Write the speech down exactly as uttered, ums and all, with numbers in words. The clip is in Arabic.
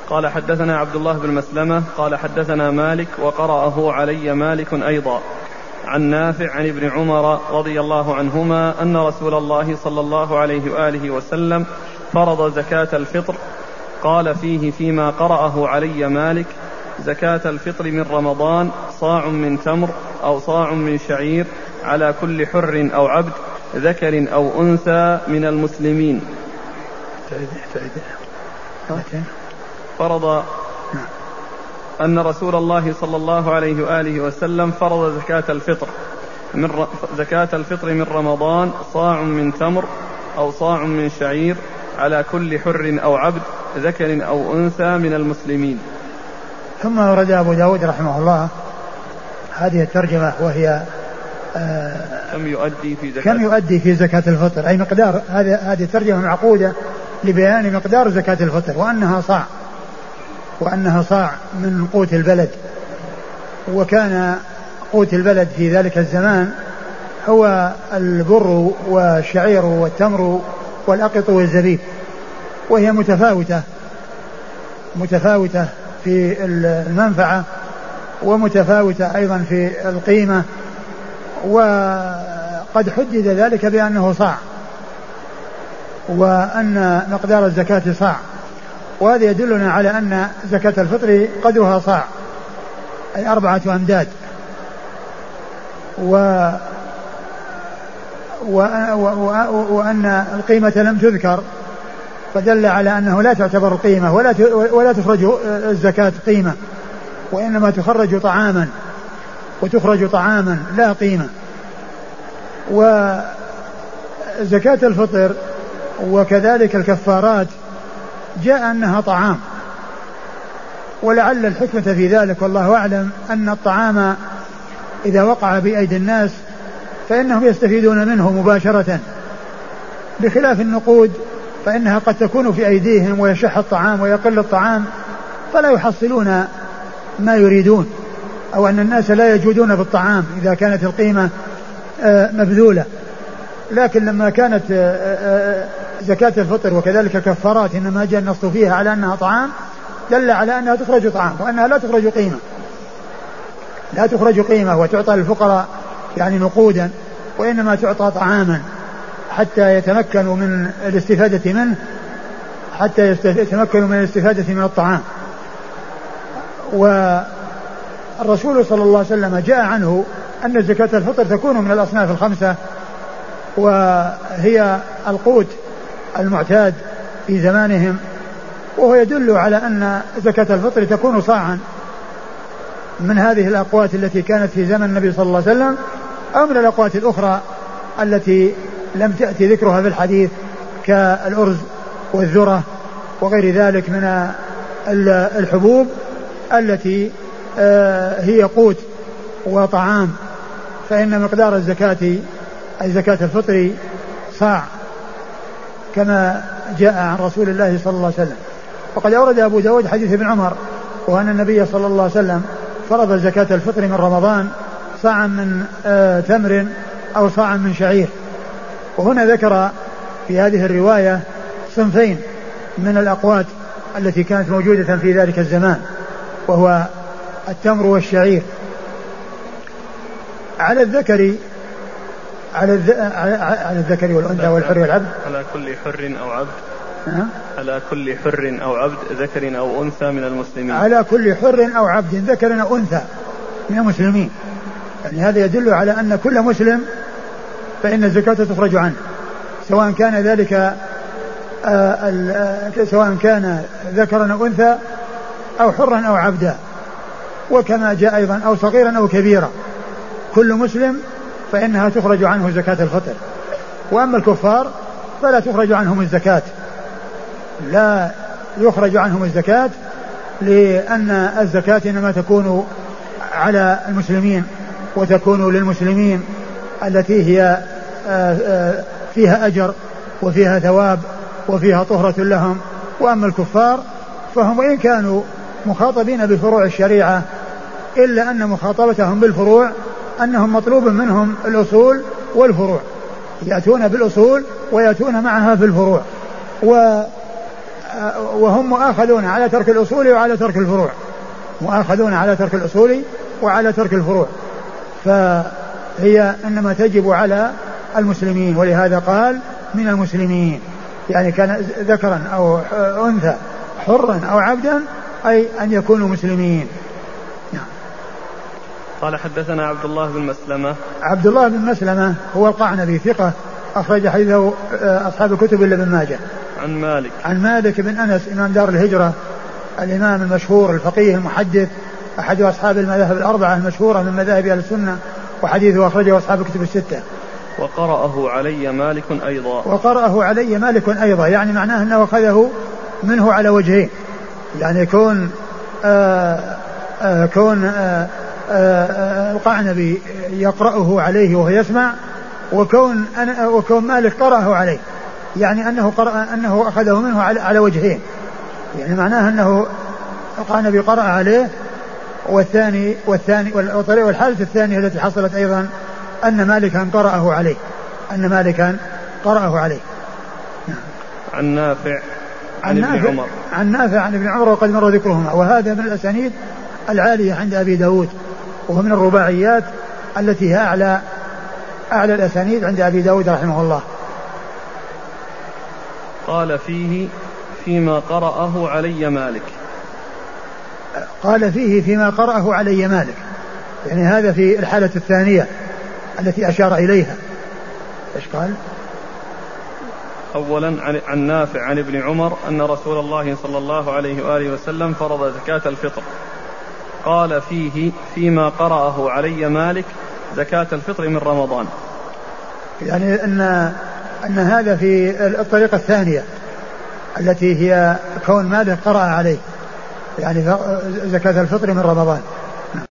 قال حدثنا عبد الله بن مسلمة قال حدثنا مالك وقرأه علي مالك أيضا عن نافع عن ابن عمر رضي الله عنهما أن رسول الله صلى الله عليه وآله وسلم فرض زكاة الفطر. قال فيه فيما قرأه علي مالك: زكاة الفطر من رمضان صاع من تمر أو صاع من شعير على كل حر أو عبد ذكر أو أنثى من المسلمين. فرض أن رسول الله صلى الله عليه وآله وسلم فرض زكاة الفطر من ر... زكاة الفطر من رمضان صاع من تمر أو صاع من شعير على كل حر أو عبد ذكر أو أنثى من المسلمين. ثم ورد أبو داود رحمه الله هذه الترجمة وهي آه كم يؤدي في زكاة كم يؤدي في زكاة الفطر، أي مقدار. هذه هذه الترجمة معقودة لبيان مقدار زكاة الفطر وأنها صاع وأنها صاع من قوت البلد. وكان قوت البلد في ذلك الزمان هو البر والشعير والتمر والأقط والزبيب، وهي متفاوتة متفاوتة في المنفعة ومتفاوتة أيضا في القيمة، وقد حدد ذلك بأنه صاع وأن مقدار الزكاة صاع، وهذا يدلنا على أن زكاة الفطر قدرها صاع أي أربعة أمداد. و و وأن القيمة لم تذكر فدل على أنه لا تعتبر القيمة ولا ولا تخرج الزكاة قيمة، وإنما تخرج طعاما وتخرج طعاما لا قيمة. وزكاة الفطر وكذلك الكفارات جاء أنها طعام، ولعل الحكمة في ذلك والله أعلم أن الطعام إذا وقع بأيدي الناس فإنهم يستفيدون منه مباشرة، بخلاف النقود فإنها قد تكون في أيديهم ويشح الطعام ويقل الطعام فلا يحصلون ما يريدون، أو أن الناس لا يجودون بالطعام إذا كانت القيمة مبذولة. لكن لما كانت زكاة الفطر وكذلك كفارات إنما جاء النص فيها على أنها طعام دل على أنها تخرج طعام وأنها لا تخرج قيمة لا تخرج قيمة وتعطى للفقراء يعني نقودا، وإنما تعطى طعاما حتى يتمكنوا من الاستفادة منه حتى يتمكنوا من الاستفادة من الطعام. والرسول صلى الله عليه وسلم جاء عنه أن زكاة الفطر تكون من الأصناف الخمسة، وهي القوت المعتاد في زمانهم، وهو يدل على أن زكاة الفطر تكون صاعا من هذه الأقوات التي كانت في زمن النبي صلى الله عليه وسلم أو من الأقوات الأخرى التي لم تأتي ذكرها في الحديث كالأرز والذرة وغير ذلك من الحبوب التي هي قوت وطعام، فإن مقدار الزكاة أي زكاة الفطر صاع كما جاء عن رسول الله صلى الله عليه وسلم. وقد أورد أبو داود حديث ابن عمر وأن النبي صلى الله عليه وسلم فرض زكاة الفطر من رمضان صاعا من آه تمر أو صاعا من شعير. وهنا ذكر في هذه الرواية صنفين من الأقوات التي كانت موجودة في ذلك الزمان، وهو التمر والشعير. على الذكر على, الذ... على الذكر والأنثى والحر والعبد على كل حر أو عبد أه؟ على كل حر أو عبد ذكر أو أنثى من المسلمين. على كل حر أو عبد ذكر أو أنثى من المسلمين، يعني هذا يدل على أن كل مسلم فإن الزكاة تخرج عنه، سواء كان ذلك آه آه سواء كان ذكرا أو أنثى أو حرا أو عبدا، وكما جاء أيضا أو صغيرا أو كبيرا، كل مسلم فإنها تخرج عنه زكاة الفطر. وأما الكفار فلا تخرج عنهم الزكاة، لا يخرج عنهم الزكاة، لأن الزكاة إنما تكون على المسلمين وتكون للمسلمين التي هي فيها أجر وفيها ثواب وفيها طهرة لهم. وأما الكفار فهم وإن كانوا مخاطبين بفروع الشريعة إلا أن مخاطبتهم بالفروع أنهم مطلوب منهم الأصول والفروع، يأتون بالأصول ويأتون معها في الفروع. وهم مؤاخذون على ترك الأصول وعلى ترك الفروع، مؤاخذون على ترك الأصول وعلى ترك الفروع، فهي إنما تجب على المسلمين، ولهذا قال من المسلمين، يعني كان ذكرا أو أنثى حرا أو عبدا، أي أن يكونوا مسلمين. قال حدثنا عبد الله بن مسلمة. عبد الله بن مسلمة هو القعنبي ثقة أخرج حديثه أصحاب الكتب إلا ابن ماجه. عن مالك. عن مالك بن أنس إمام دار الهجرة الإمام المشهور الفقيه المحدث أحد أصحاب المذاهب الأربعة المشهورة من مذاهب أهل السنة، وحديثه أخرجه أصحاب الكتب الستة. وقرأه علي مالك أيضا. وقرأه علي مالك أيضا، يعني معناه أنه أخذه منه على وجهين، يعني كون آآ آآ كون آآ القعنبي يقرأه عليه وهو يسمع، وكون أنا وكون مالك قرأه عليه، يعني أنه قرأ أنه أخذه منه على, على وجهين، يعني معناه أنه القعنبي قرأ عليه، والثاني والثاني والطريقة والحالة الثانية التي حصلت أيضا أن مالكا قرأه عليه، أن مالكا قرأه عليه. عن نافع عن, عن ابن عمر. عن نافع عن ابن عمر وقد مر ذكرهما، وهذا من الأسانيد العالية عند أبي داود، وهو من الرباعيات التي هي أعلى أعلى الأسانيد عند أبي داود رحمه الله. قال فيه فيما قرأه علي مالك. قال فيه فيما قرأه علي مالك، يعني هذا في الحالة الثانية التي أشار إليها. إيش قال؟ أولا عن نافع عن ابن عمر أن رسول الله صلى الله عليه وآله وسلم فرض زكاة الفطر. قال فيه فيما قرأه علي مالك زكاة الفطر من رمضان، يعني أن أن هذا في الطريقة الثانية التي هي كون مالك قرأ عليه، يعني زكاة الفطر من رمضان.